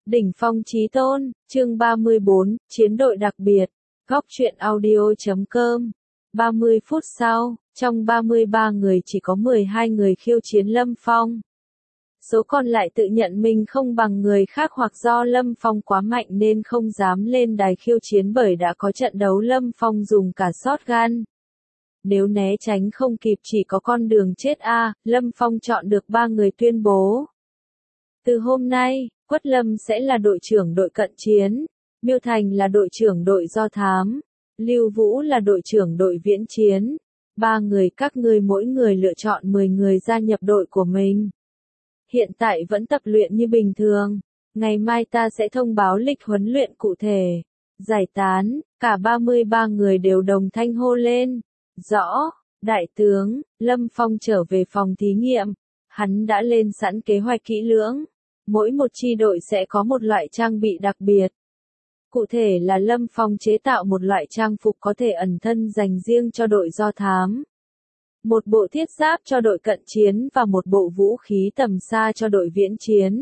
Đỉnh phong chí tôn, chương 34, chiến đội đặc biệt, góc truyện audio.com. 30 phút sau, trong 33 người chỉ có 12 người khiêu chiến Lâm Phong. Số còn lại tự nhận mình không bằng người khác hoặc do Lâm Phong quá mạnh nên không dám lên đài khiêu chiến bởi đã có trận đấu Lâm Phong dùng cả shotgun. Nếu né tránh không kịp chỉ có con đường chết Lâm Phong chọn được 3 người tuyên bố. Từ hôm nay, Quất Lâm sẽ là đội trưởng đội cận chiến, Miêu Thành là đội trưởng đội do thám, Lưu Vũ là đội trưởng đội viễn chiến. 3 người các ngươi mỗi người lựa chọn 10 người gia nhập đội của mình. Hiện tại vẫn tập luyện như bình thường, ngày mai ta sẽ thông báo lịch huấn luyện cụ thể. Giải tán, cả 33 người đều đồng thanh hô lên. Rõ, đại tướng, Lâm Phong trở về phòng thí nghiệm. Hắn đã lên sẵn kế hoạch kỹ lưỡng. Mỗi một chi đội sẽ có một loại trang bị đặc biệt. Cụ thể là Lâm Phong chế tạo một loại trang phục có thể ẩn thân dành riêng cho đội do thám. Một bộ thiết giáp cho đội cận chiến và một bộ vũ khí tầm xa cho đội viễn chiến.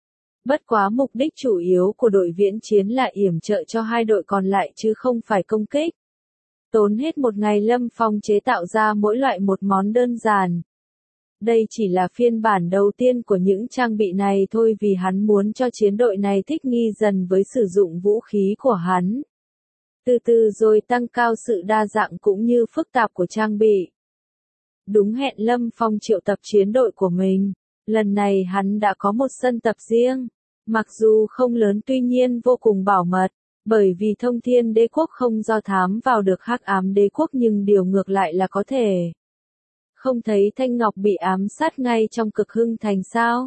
Bất quá mục đích chủ yếu của đội viễn chiến là yểm trợ cho hai đội còn lại chứ không phải công kích. Tốn hết một ngày Lâm Phong chế tạo ra mỗi loại một món đơn giản. Đây chỉ là phiên bản đầu tiên của những trang bị này thôi vì hắn muốn cho chiến đội này thích nghi dần với sử dụng vũ khí của hắn. Từ từ rồi tăng cao sự đa dạng cũng như phức tạp của trang bị. Đúng hẹn Lâm Phong triệu tập chiến đội của mình. Lần này hắn đã có một sân tập riêng. Mặc dù không lớn tuy nhiên vô cùng bảo mật. Bởi vì Thông Thiên Đế Quốc không do thám vào được Hắc Ám Đế Quốc nhưng điều ngược lại là có thể. Không thấy Thanh Ngọc bị ám sát ngay trong Cực Hưng Thành sao?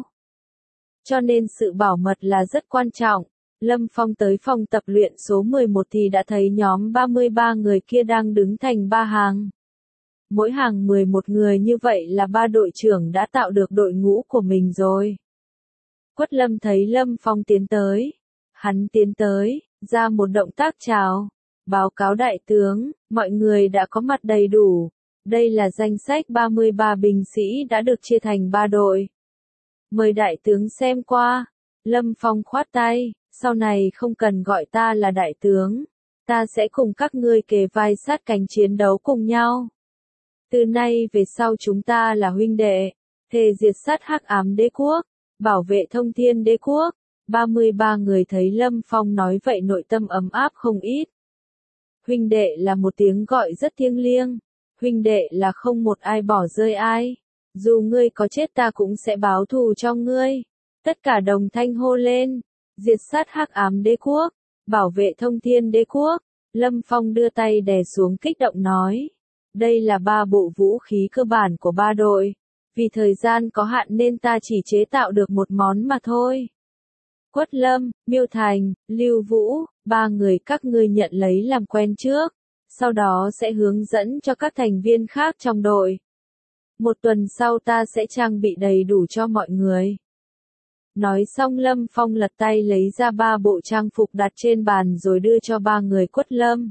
Cho nên sự bảo mật là rất quan trọng. Lâm Phong tới phòng tập luyện số 11 thì đã thấy nhóm 33 người kia đang đứng thành 3 hàng. Mỗi hàng 11 người như vậy là 3 đội trưởng đã tạo được đội ngũ của mình rồi. Quất Lâm thấy Lâm Phong tiến tới. Hắn tiến tới, ra một động tác chào. Báo cáo đại tướng, mọi người đã có mặt đầy đủ. Đây là danh sách 33 binh sĩ đã được chia thành 3 đội. Mời đại tướng xem qua. Lâm Phong khoát tay, sau này không cần gọi ta là đại tướng. Ta sẽ cùng các ngươi kề vai sát cánh chiến đấu cùng nhau. Từ nay về sau chúng ta là huynh đệ, thề diệt sát Hắc Ám Đế Quốc, bảo vệ Thông Thiên Đế Quốc. 33 người thấy Lâm Phong nói vậy nội tâm ấm áp không ít. Huynh đệ là một tiếng gọi rất thiêng liêng. Huynh đệ là không một ai bỏ rơi ai. Dù ngươi có chết ta cũng sẽ báo thù cho ngươi. Tất cả đồng thanh hô lên. Diệt sát Hắc Ám Đế Quốc. Bảo vệ Thông Thiên Đế Quốc. Lâm Phong đưa tay đè xuống kích động nói. Đây là 3 bộ vũ khí cơ bản của 3 đội. Vì thời gian có hạn nên ta chỉ chế tạo được một món mà thôi. Quất Lâm, Miêu Thành, Lưu Vũ, 3 người các ngươi nhận lấy làm quen trước. Sau đó sẽ hướng dẫn cho các thành viên khác trong đội. Một tuần sau ta sẽ trang bị đầy đủ cho mọi người. Nói xong Lâm Phong lật tay lấy ra 3 bộ trang phục đặt trên bàn rồi đưa cho 3 người Quất Lâm.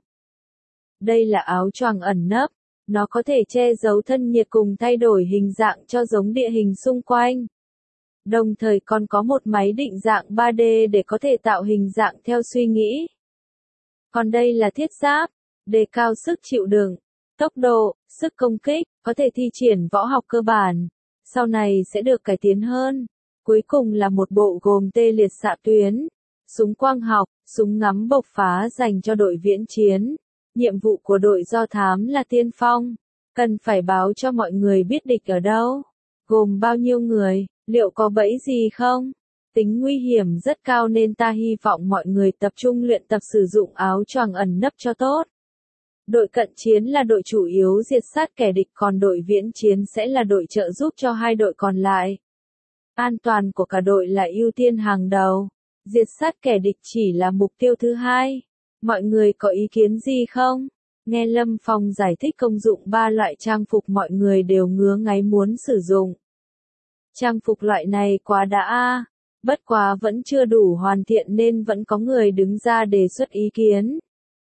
Đây là áo choàng ẩn nấp. Nó có thể che giấu thân nhiệt cùng thay đổi hình dạng cho giống địa hình xung quanh. Đồng thời còn có một máy định dạng 3D để có thể tạo hình dạng theo suy nghĩ. Còn đây là thiết giáp. Đề cao sức chịu đựng, tốc độ, sức công kích, có thể thi triển võ học cơ bản. Sau này sẽ được cải tiến hơn. Cuối cùng là một bộ gồm tê liệt xạ tuyến, súng quang học, súng ngắm bộc phá dành cho đội viễn chiến. Nhiệm vụ của đội do thám là tiên phong. Cần phải báo cho mọi người biết địch ở đâu. Gồm bao nhiêu người, liệu có bẫy gì không? Tính nguy hiểm rất cao nên ta hy vọng mọi người tập trung luyện tập sử dụng áo choàng ẩn nấp cho tốt. Đội cận chiến là đội chủ yếu diệt sát kẻ địch còn đội viễn chiến sẽ là đội trợ giúp cho hai đội còn lại. An toàn của cả đội là ưu tiên hàng đầu. Diệt sát kẻ địch chỉ là mục tiêu thứ hai. Mọi người có ý kiến gì không? Nghe Lâm Phong giải thích công dụng 3 loại trang phục mọi người đều ngứa ngáy muốn sử dụng. Trang phục loại này quá đã bất quá vẫn chưa đủ hoàn thiện nên vẫn có người đứng ra đề xuất ý kiến.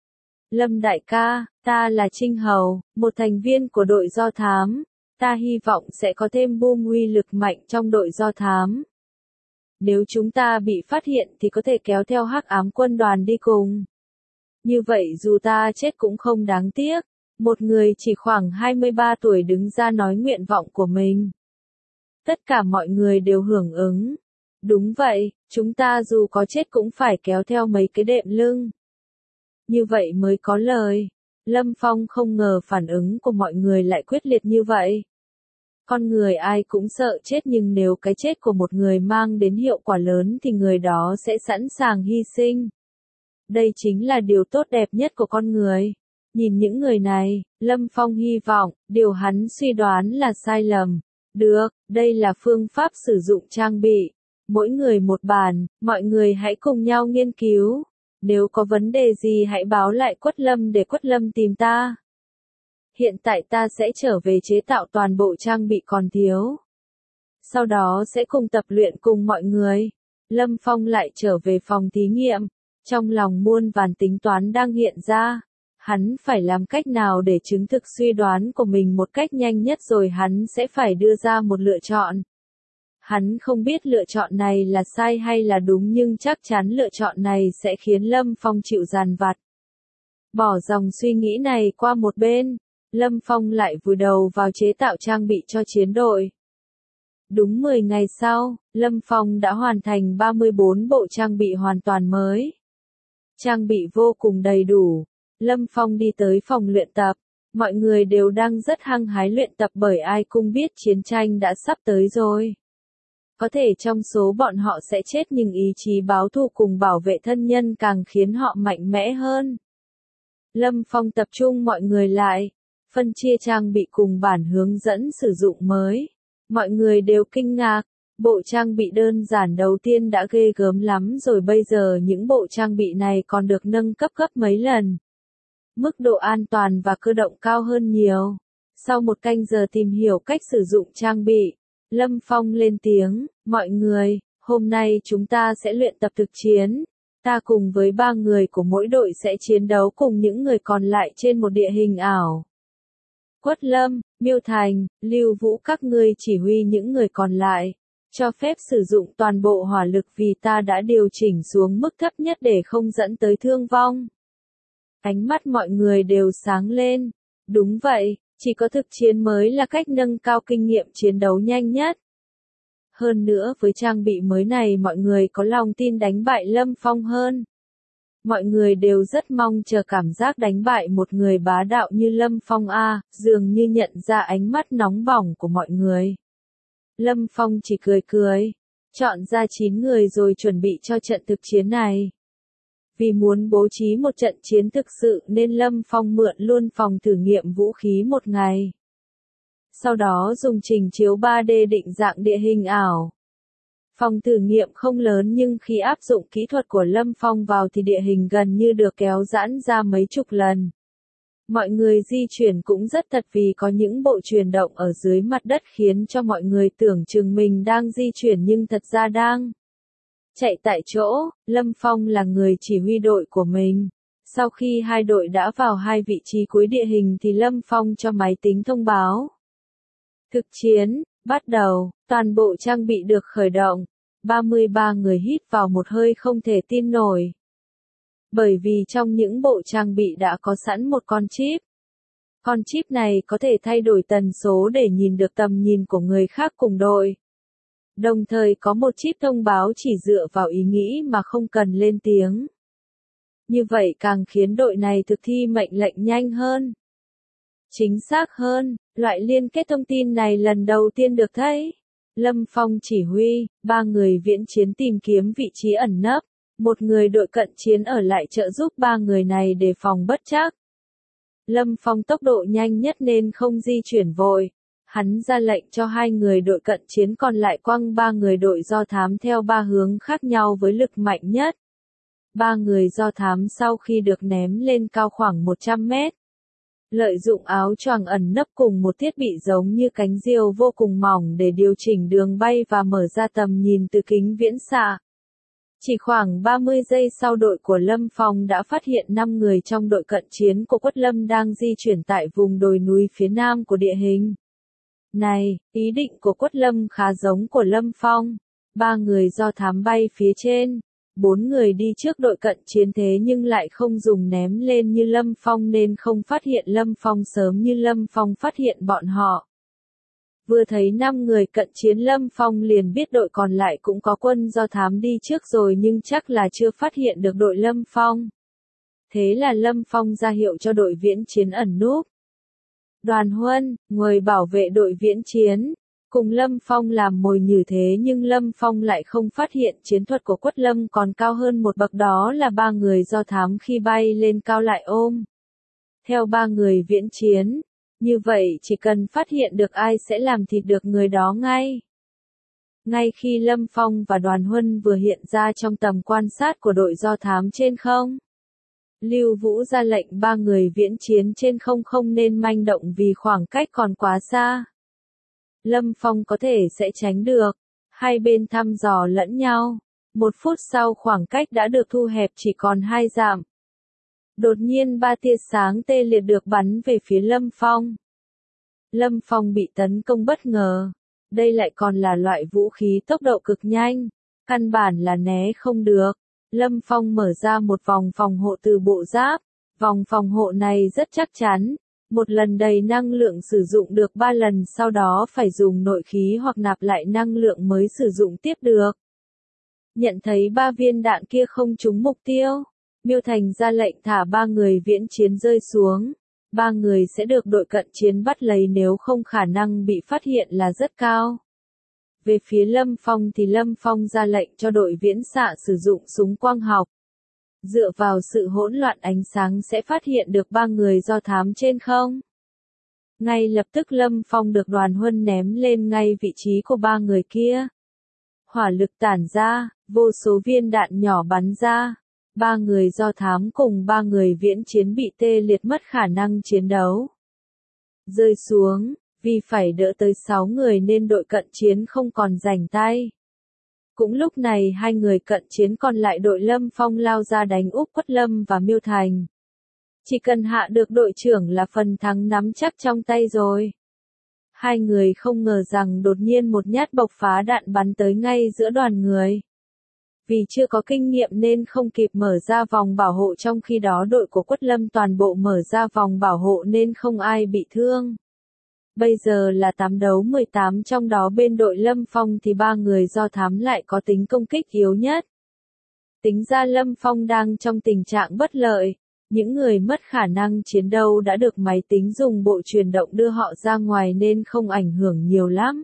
Lâm đại ca, ta là Trinh Hầu, một thành viên của đội do thám. Ta hy vọng sẽ có thêm boom uy lực mạnh trong đội do thám. Nếu chúng ta bị phát hiện thì có thể kéo theo hắc ám quân đoàn đi cùng. Như vậy dù ta chết cũng không đáng tiếc. Một người chỉ khoảng 23 tuổi đứng ra nói nguyện vọng của mình. Tất cả mọi người đều hưởng ứng. Đúng vậy, chúng ta dù có chết cũng phải kéo theo mấy cái đệm lưng. Như vậy mới có lời. Lâm Phong không ngờ phản ứng của mọi người lại quyết liệt như vậy. Con người ai cũng sợ chết nhưng nếu cái chết của một người mang đến hiệu quả lớn thì người đó sẽ sẵn sàng hy sinh. Đây chính là điều tốt đẹp nhất của con người. Nhìn những người này, Lâm Phong hy vọng, điều hắn suy đoán là sai lầm. Được, đây là phương pháp sử dụng trang bị. Mỗi người một bàn, mọi người hãy cùng nhau nghiên cứu. Nếu có vấn đề gì hãy báo lại Quất Lâm để Quất Lâm tìm ta. Hiện tại ta sẽ trở về chế tạo toàn bộ trang bị còn thiếu. Sau đó sẽ cùng tập luyện cùng mọi người. Lâm Phong lại trở về phòng thí nghiệm. Trong lòng muôn vàn tính toán đang hiện ra. Hắn phải làm cách nào để chứng thực suy đoán của mình một cách nhanh nhất rồi hắn sẽ phải đưa ra một lựa chọn. Hắn không biết lựa chọn này là sai hay là đúng nhưng chắc chắn lựa chọn này sẽ khiến Lâm Phong chịu dằn vặt. Bỏ dòng suy nghĩ này qua một bên, Lâm Phong lại vùi đầu vào chế tạo trang bị cho chiến đội. Đúng 10 ngày sau, Lâm Phong đã hoàn thành 34 bộ trang bị hoàn toàn mới. Trang bị vô cùng đầy đủ. Lâm Phong đi tới phòng luyện tập. Mọi người đều đang rất hăng hái luyện tập bởi ai cũng biết chiến tranh đã sắp tới rồi. Có thể trong số bọn họ sẽ chết nhưng ý chí báo thù cùng bảo vệ thân nhân càng khiến họ mạnh mẽ hơn. Lâm Phong tập trung mọi người lại, phân chia trang bị cùng bản hướng dẫn sử dụng mới. Mọi người đều kinh ngạc, bộ trang bị đơn giản đầu tiên đã ghê gớm lắm rồi bây giờ những bộ trang bị này còn được nâng cấp gấp mấy lần. Mức độ an toàn và cơ động cao hơn nhiều. Sau một canh giờ tìm hiểu cách sử dụng trang bị, Lâm Phong lên tiếng, mọi người, hôm nay chúng ta sẽ luyện tập thực chiến. Ta cùng với 3 người của mỗi đội sẽ chiến đấu cùng những người còn lại trên một địa hình ảo. Quất Lâm, Miêu Thành, Lưu Vũ các ngươi chỉ huy những người còn lại. Cho phép sử dụng toàn bộ hỏa lực vì ta đã điều chỉnh xuống mức thấp nhất để không dẫn tới thương vong. Ánh mắt mọi người đều sáng lên. Đúng vậy, chỉ có thực chiến mới là cách nâng cao kinh nghiệm chiến đấu nhanh nhất. Hơn nữa với trang bị mới này mọi người có lòng tin đánh bại Lâm Phong hơn. Mọi người đều rất mong chờ cảm giác đánh bại một người bá đạo như Lâm Phong dường như nhận ra ánh mắt nóng bỏng của mọi người. Lâm Phong chỉ cười cười, chọn ra 9 người rồi chuẩn bị cho trận thực chiến này. Vì muốn bố trí một trận chiến thực sự nên Lâm Phong mượn luôn phòng thử nghiệm vũ khí một ngày. Sau đó dùng trình chiếu 3D định dạng địa hình ảo. Phòng thử nghiệm không lớn nhưng khi áp dụng kỹ thuật của Lâm Phong vào thì địa hình gần như được kéo giãn ra mấy chục lần. Mọi người di chuyển cũng rất thật vì có những bộ chuyển động ở dưới mặt đất khiến cho mọi người tưởng chừng mình đang di chuyển nhưng thật ra đang chạy tại chỗ. Lâm Phong là người chỉ huy đội của mình. Sau khi hai đội đã vào hai vị trí cuối địa hình thì Lâm Phong cho máy tính thông báo. Thực chiến, bắt đầu, toàn bộ trang bị được khởi động. 33 người hít vào một hơi không thể tin nổi. Bởi vì trong những bộ trang bị đã có sẵn một con chip. Con chip này có thể thay đổi tần số để nhìn được tầm nhìn của người khác cùng đội. Đồng thời có một chip thông báo chỉ dựa vào ý nghĩ mà không cần lên tiếng. Như vậy càng khiến đội này thực thi mệnh lệnh nhanh hơn. Chính xác hơn, loại liên kết thông tin này lần đầu tiên được thấy. Lâm Phong chỉ huy, 3 người viễn chiến tìm kiếm vị trí ẩn nấp. Một người đội cận chiến ở lại trợ giúp 3 người này đề phòng bất trắc. Lâm Phong tốc độ nhanh nhất nên không di chuyển vội. Hắn ra lệnh cho 2 người đội cận chiến còn lại quăng 3 người đội do thám theo 3 hướng khác nhau với lực mạnh nhất. 3 người do thám sau khi được ném lên cao khoảng 100 mét. Lợi dụng áo choàng ẩn nấp cùng một thiết bị giống như cánh diều vô cùng mỏng để điều chỉnh đường bay và mở ra tầm nhìn từ kính viễn xạ. Chỉ khoảng 30 giây sau đội của Lâm Phong đã phát hiện 5 người trong đội cận chiến của Quất Lâm đang di chuyển tại vùng đồi núi phía nam của địa hình. Này, ý định của Quất Lâm khá giống của Lâm Phong. 3 người do thám bay phía trên. 4 người đi trước đội cận chiến thế nhưng lại không dùng ném lên như Lâm Phong nên không phát hiện Lâm Phong sớm như Lâm Phong phát hiện bọn họ. Vừa thấy 5 người cận chiến Lâm Phong liền biết đội còn lại cũng có quân do thám đi trước rồi nhưng chắc là chưa phát hiện được đội Lâm Phong. Thế là Lâm Phong ra hiệu cho đội viễn chiến ẩn núp. Đoàn Huân, người bảo vệ đội viễn chiến, cùng Lâm Phong làm mồi nhử thế nhưng Lâm Phong lại không phát hiện chiến thuật của Quất Lâm còn cao hơn một bậc, đó là 3 người do thám khi bay lên cao lại ôm theo 3 người viễn chiến. Như vậy chỉ cần phát hiện được ai sẽ làm thịt được người đó ngay. Ngay khi Lâm Phong và Đoàn Huân vừa hiện ra trong tầm quan sát của đội do thám trên không, Lưu Vũ ra lệnh 3 người viễn chiến trên không không nên manh động vì khoảng cách còn quá xa. Lâm Phong có thể sẽ tránh được. Hai bên thăm dò lẫn nhau. 1 phút sau khoảng cách đã được thu hẹp chỉ còn 2 dặm. Đột nhiên 3 tia sáng tê liệt được bắn về phía Lâm Phong. Lâm Phong bị tấn công bất ngờ. Đây lại còn là loại vũ khí tốc độ cực nhanh. Căn bản là né không được. Lâm Phong mở ra một vòng phòng hộ từ bộ giáp. Vòng phòng hộ này rất chắc chắn. Một lần đầy năng lượng sử dụng được 3 lần, sau đó phải dùng nội khí hoặc nạp lại năng lượng mới sử dụng tiếp được. Nhận thấy 3 viên đạn kia không trúng mục tiêu, Miêu Thành ra lệnh thả 3 người viễn chiến rơi xuống. 3 người sẽ được đội cận chiến bắt lấy, nếu không khả năng bị phát hiện là rất cao. Về phía Lâm Phong thì Lâm Phong ra lệnh cho đội viễn xạ sử dụng súng quang học. Dựa vào sự hỗn loạn ánh sáng sẽ phát hiện được 3 người do thám trên không. Ngay lập tức Lâm Phong được Đoàn Huân ném lên ngay vị trí của 3 người kia. Hỏa lực tản ra, vô số viên đạn nhỏ bắn ra. 3 người do thám cùng 3 người viễn chiến bị tê liệt mất khả năng chiến đấu. Rơi xuống, vì phải đỡ tới 6 người nên đội cận chiến không còn rảnh tay. Cũng lúc này 2 người cận chiến còn lại đội Lâm Phong lao ra đánh úp Quất Lâm và Miêu Thành. Chỉ cần hạ được đội trưởng là phần thắng nắm chắc trong tay rồi. 2 người không ngờ rằng đột nhiên một nhát bộc phá đạn bắn tới ngay giữa đoàn người. Vì chưa có kinh nghiệm nên không kịp mở ra vòng bảo hộ, trong khi đó đội của Quất Lâm toàn bộ mở ra vòng bảo hộ nên không ai bị thương. Bây giờ là 8 đấu 18, trong đó bên đội Lâm Phong thì 3 người do thám lại có tính công kích yếu nhất. Tính ra Lâm Phong đang trong tình trạng bất lợi. Những người mất khả năng chiến đấu đã được máy tính dùng bộ truyền động đưa họ ra ngoài nên không ảnh hưởng nhiều lắm.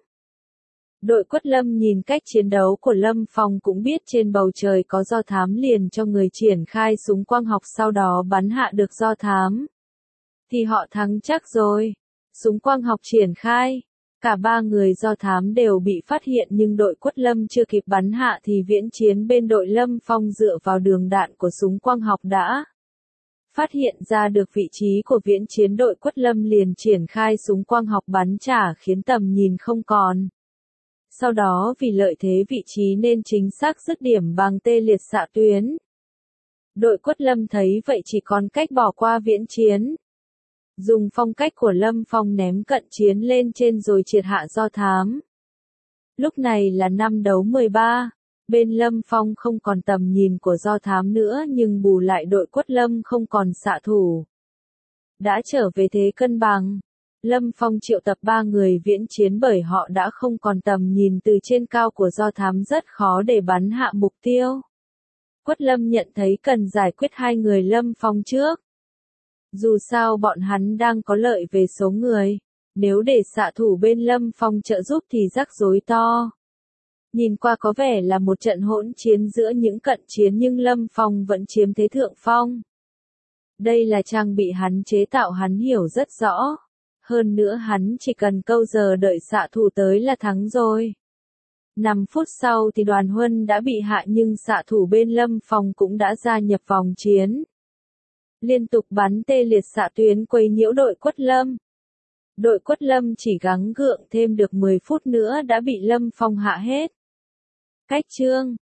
Đội Quất Lâm nhìn cách chiến đấu của Lâm Phong cũng biết trên bầu trời có do thám, liền cho người triển khai súng quang học, sau đó bắn hạ được do thám. Thì họ thắng chắc rồi. Súng quang học triển khai. Cả 3 người do thám đều bị phát hiện nhưng đội Quất Lâm chưa kịp bắn hạ thì viễn chiến bên đội Lâm Phong dựa vào đường đạn của súng quang học đã phát hiện ra được vị trí của viễn chiến, đội Quất Lâm liền triển khai súng quang học bắn trả khiến tầm nhìn không còn. Sau đó vì lợi thế vị trí nên chính xác dứt điểm bằng tê liệt xạ tuyến. Đội Quất Lâm thấy vậy chỉ còn cách bỏ qua viễn chiến. Dùng phong cách của Lâm Phong ném cận chiến lên trên rồi triệt hạ do thám. Lúc này là 5 đấu 13. Bên Lâm Phong không còn tầm nhìn của do thám nữa nhưng bù lại đội Quất Lâm không còn xạ thủ. Đã trở về thế cân bằng. Lâm Phong triệu tập 3 người viễn chiến bởi họ đã không còn tầm nhìn từ trên cao của do thám, rất khó để bắn hạ mục tiêu. Quất Lâm nhận thấy cần giải quyết 2 người Lâm Phong trước. Dù sao bọn hắn đang có lợi về số người. Nếu để xạ thủ bên Lâm Phong trợ giúp thì rắc rối to. Nhìn qua có vẻ là một trận hỗn chiến giữa những cận chiến nhưng Lâm Phong vẫn chiếm thế thượng phong. Đây là trang bị hắn chế tạo, hắn hiểu rất rõ. Hơn nữa hắn chỉ cần câu giờ đợi xạ thủ tới là thắng rồi. 5 phút sau thì Đoàn Huân đã bị hạ nhưng xạ thủ bên Lâm Phong cũng đã gia nhập vòng chiến. Liên tục bắn tê liệt xạ tuyến quấy nhiễu đội Quất Lâm. Đội Quất Lâm chỉ gắng gượng thêm được 10 phút nữa đã bị Lâm Phong hạ hết. Cách chương